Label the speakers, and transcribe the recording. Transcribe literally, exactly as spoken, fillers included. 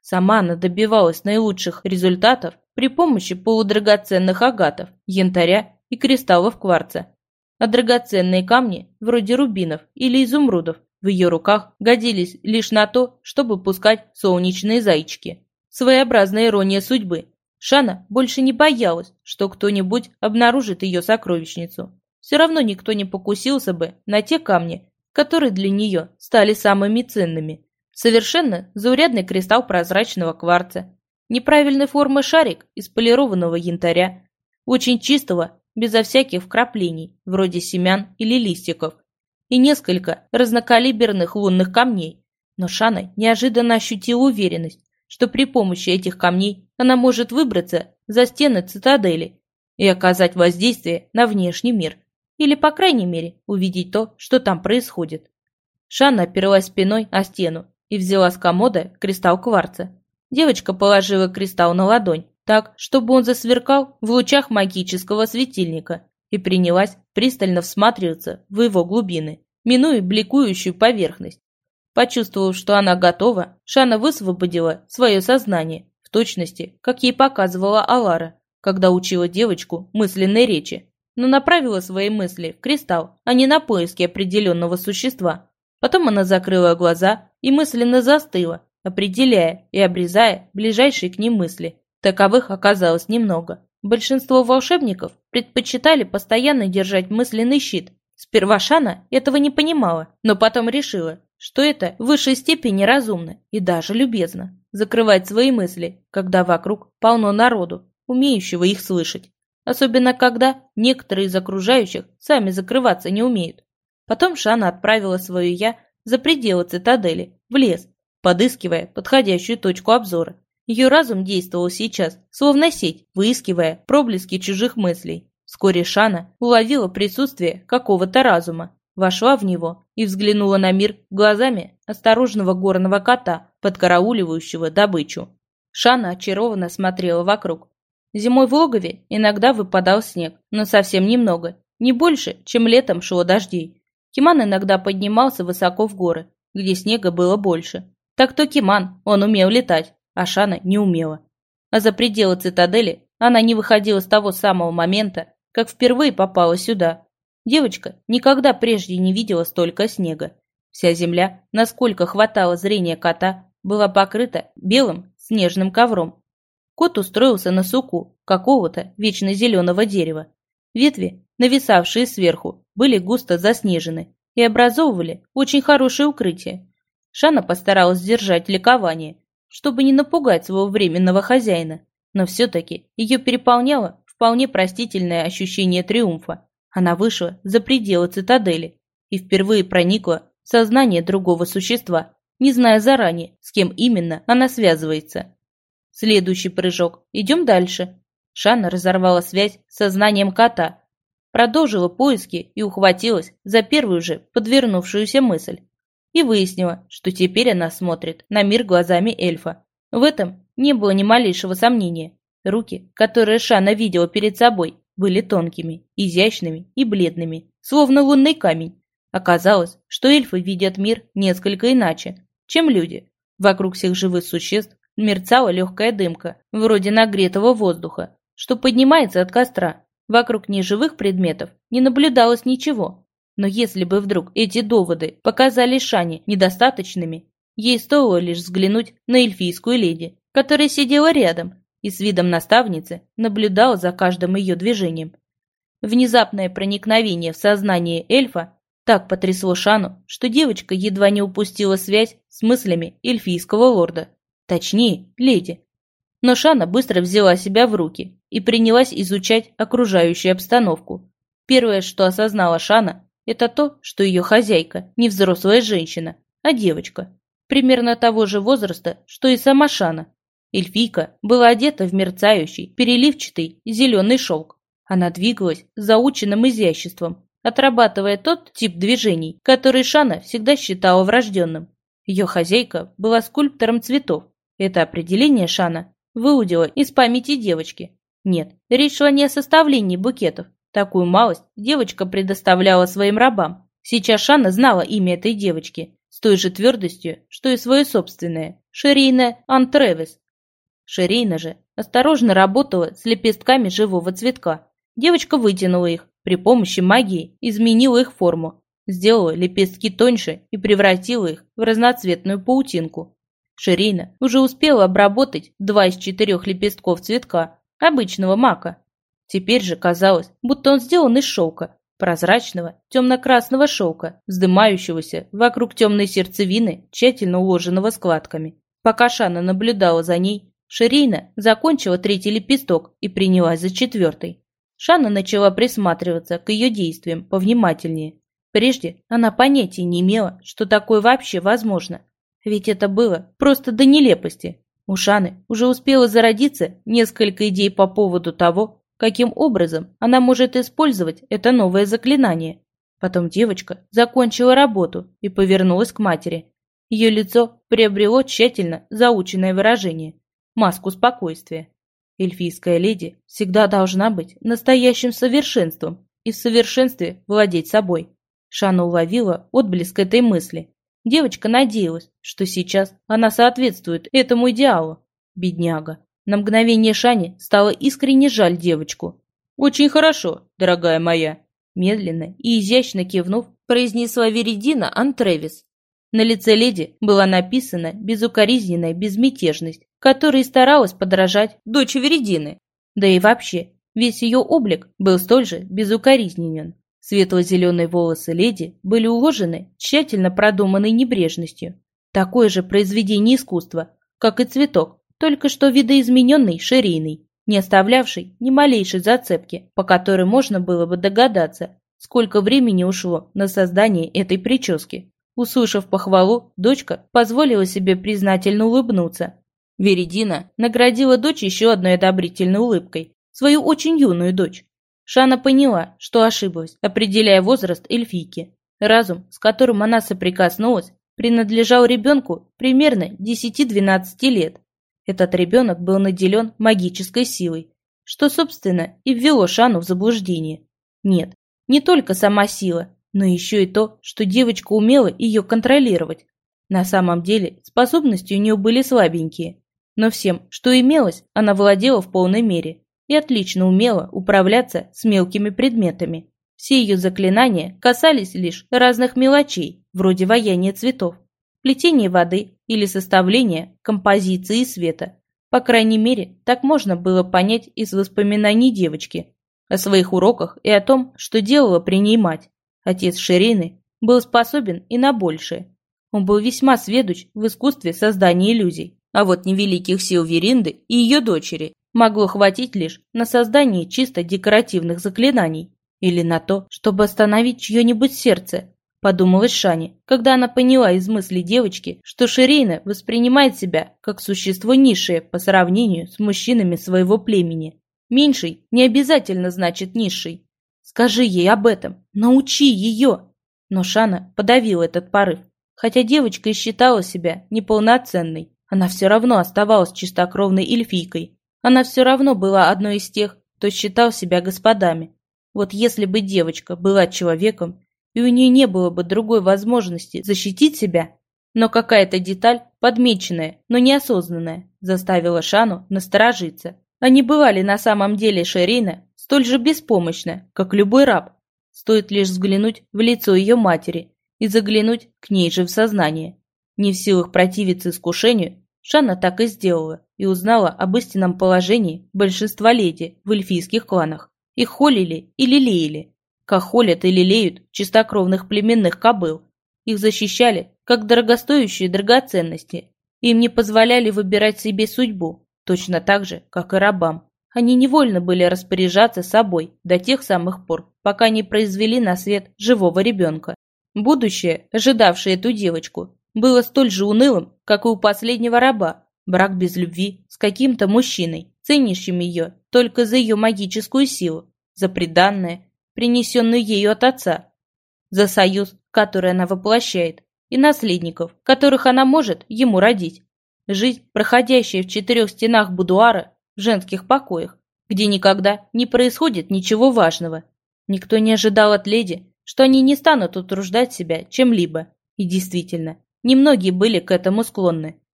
Speaker 1: Сама она добивалась наилучших результатов при помощи полудрагоценных агатов, янтаря и кристаллов кварца. А драгоценные камни, вроде рубинов или изумрудов, в ее руках годились лишь на то, чтобы пускать солнечные зайчики. Своеобразная ирония судьбы. Шана больше не боялась, что кто-нибудь обнаружит ее сокровищницу. Все равно никто не покусился бы на те камни, которые для нее стали самыми ценными. Совершенно заурядный кристалл прозрачного кварца, неправильной формы шарик из полированного янтаря, очень чистого, безо всяких вкраплений, вроде семян или листиков, и несколько разнокалиберных лунных камней. Но Шана неожиданно ощутила уверенность, что при помощи этих камней она может выбраться за стены цитадели и оказать воздействие на внешний мир, или, по крайней мере, увидеть то, что там происходит. Шана оперлась спиной о стену и взяла с комода кристалл кварца. Девочка положила кристалл на ладонь, так, чтобы он засверкал в лучах магического светильника, и принялась пристально всматриваться в его глубины, минуя бликующую поверхность. Почувствовав, что она готова, Шана высвободила свое сознание, в точности, как ей показывала Алара, когда учила девочку мысленной речи, но направила свои мысли в кристалл, а не на поиски определенного существа. Потом она закрыла глаза и мысленно застыла, определяя и обрезая ближайшие к ним мысли. Таковых оказалось немного. Большинство волшебников предпочитали постоянно держать мысленный щит. Сперва Шана этого не понимала, но потом решила, что это в высшей степени разумно и даже любезно – закрывать свои мысли, когда вокруг полно народу, умеющего их слышать. Особенно когда некоторые из окружающих сами закрываться не умеют. Потом Шана отправила свое «я» за пределы цитадели, в лес, подыскивая подходящую точку обзора. Ее разум действовал сейчас, словно сеть, выискивая проблески чужих мыслей. Вскоре Шана уловила присутствие какого-то разума, вошла в него и взглянула на мир глазами осторожного горного кота, подкарауливающего добычу. Шана очарованно смотрела вокруг. Зимой в логове иногда выпадал снег, но совсем немного, не больше, чем летом шло дождей. Киман иногда поднимался высоко в горы, где снега было больше. Так то Киман, он умел летать, а Шана не умела. А за пределы цитадели она не выходила с того самого момента, как впервые попала сюда. Девочка никогда прежде не видела столько снега. Вся земля, насколько хватало зрения кота, была покрыта белым снежным ковром. Кот устроился на суку какого-то вечно зеленого дерева. Ветви, нависавшие сверху, были густо заснежены и образовывали очень хорошее укрытие. Шана постаралась сдержать ликование, чтобы не напугать своего временного хозяина, но все-таки ее переполняло вполне простительное ощущение триумфа. Она вышла за пределы цитадели и впервые проникла в сознание другого существа, не зная заранее, с кем именно она связывается. Следующий прыжок. Идем дальше. Шана разорвала связь с сознанием кота, продолжила поиски и ухватилась за первую же подвернувшуюся мысль. И выяснила, что теперь она смотрит на мир глазами эльфа. В этом не было ни малейшего сомнения. Руки, которые Шана видела перед собой, были тонкими, изящными и бледными, словно лунный камень. Оказалось, что эльфы видят мир несколько иначе, чем люди. Вокруг всех живых существ мерцала легкая дымка, вроде нагретого воздуха, что поднимается от костра. Вокруг неживых предметов не наблюдалось ничего. Но если бы вдруг эти доводы показались Шане недостаточными, ей стоило лишь взглянуть на эльфийскую леди, которая сидела рядом и с видом наставницы наблюдала за каждым ее движением. Внезапное проникновение в сознание эльфа так потрясло Шану, что девочка едва не упустила связь с мыслями эльфийского лорда. Точнее, леди. Но Шана быстро взяла себя в руки и принялась изучать окружающую обстановку. Первое, что осознала Шана, это то, что ее хозяйка не взрослая женщина, а девочка, примерно того же возраста, что и сама Шана. Эльфийка была одета в мерцающий, переливчатый зеленый шелк. Она двигалась с заученным изяществом, отрабатывая тот тип движений, который Шана всегда считала врожденным. Ее хозяйка была скульптором цветов. Это определение Шана выудила из памяти девочки. Нет, речь шла не о составлении букетов. Такую малость девочка предоставляла своим рабам. Сейчас Шана знала имя этой девочки с той же твердостью, что и свое собственное. Шерина Антревис. Шерина же осторожно работала с лепестками живого цветка. Девочка вытянула их, при помощи магии изменила их форму, сделала лепестки тоньше и превратила их в разноцветную паутинку. Шерина уже успела обработать два из четырех лепестков цветка, обычного мака. Теперь же казалось, будто он сделан из шелка, прозрачного темно-красного шелка, вздымающегося вокруг темной сердцевины, тщательно уложенного складками. Пока Шана наблюдала за ней, Шерина закончила третий лепесток и принялась за четвертый. Шана начала присматриваться к ее действиям повнимательнее. Прежде она понятия не имела, что такое вообще возможно. Ведь это было просто до нелепости. У Шаны уже успело зародиться несколько идей по поводу того, каким образом она может использовать это новое заклинание. Потом девочка закончила работу и повернулась к матери. Ее лицо приобрело тщательно заученное выражение – маску спокойствия. Эльфийская леди всегда должна быть настоящим совершенством и в совершенстве владеть собой. Шана уловила отблеск этой мысли. Девочка надеялась, что сейчас она соответствует этому идеалу. Бедняга. На мгновение Шане стало искренне жаль девочку. «Очень хорошо, дорогая моя», – медленно и изящно кивнув, произнесла Веридина Антревис. На лице леди была написана безукоризненная безмятежность, которой старалась подражать дочь Веридины. Да и вообще, весь ее облик был столь же безукоризненен. Светло-зеленые волосы леди были уложены тщательно продуманной небрежностью. Такое же произведение искусства, как и цветок, только что видоизмененный шириной, не оставлявший ни малейшей зацепки, по которой можно было бы догадаться, сколько времени ушло на создание этой прически. Услышав похвалу, дочка позволила себе признательно улыбнуться. Веридина наградила дочь еще одной одобрительной улыбкой, свою очень юную дочь. Шана поняла, что ошиблась, определяя возраст эльфийки. Разум, с которым она соприкоснулась, принадлежал ребенку примерно десяти-двенадцати лет. Этот ребенок был наделен магической силой, что, собственно, и ввело Шану в заблуждение. Нет, не только сама сила, но еще и то, что девочка умела ее контролировать. На самом деле способности у нее были слабенькие, но всем, что имелось, она владела в полной мере и отлично умела управляться с мелкими предметами. Все ее заклинания касались лишь разных мелочей, вроде ваяния цветов, плетения воды или составления композиции света. По крайней мере, так можно было понять из воспоминаний девочки о своих уроках и о том, что делала при ней мать. Отец Шерины был способен и на большее. Он был весьма сведущ в искусстве создания иллюзий, а вот невеликих сил Веринды и ее дочери могло хватить лишь на создание чисто декоративных заклинаний или на то, чтобы остановить чье-нибудь сердце, подумалась Шане, когда она поняла из мыслей девочки, что Шерина воспринимает себя как существо низшее по сравнению с мужчинами своего племени. Меньший не обязательно значит низший. Скажи ей об этом, научи ее. Но Шана подавила этот порыв. Хотя девочка и считала себя неполноценной, она все равно оставалась чистокровной эльфийкой. Она все равно была одной из тех, кто считал себя господами. Вот если бы девочка была человеком, и у нее не было бы другой возможности защитить себя, но какая-то деталь, подмеченная, но неосознанная, заставила Шану насторожиться. А не была ли на самом деле Шерина столь же беспомощна, как любой раб? Стоит лишь взглянуть в лицо ее матери и заглянуть к ней же в сознание. Не в силах противиться искушению, Шана так и сделала и узнала об истинном положении большинства леди в эльфийских кланах. Их холили и лелеяли, как холят и лелеют чистокровных племенных кобыл. Их защищали, как дорогостоящие драгоценности. Им не позволяли выбирать себе судьбу, точно так же, как и рабам. Они невольно были распоряжаться собой до тех самых пор, пока не произвели на свет живого ребенка. Будущее, ожидавшее эту девочку, было столь же унылым, как и у последнего раба. Брак без любви с каким-то мужчиной, ценящим ее только за ее магическую силу, за приданное, принесенное ею от отца, за союз, который она воплощает, и наследников, которых она может ему родить. Жизнь, проходящая в четырех стенах будуара, в женских покоях, где никогда не происходит ничего важного. Никто не ожидал от леди, что они не станут утруждать себя чем-либо. И действительно, немногие были к этому склонны.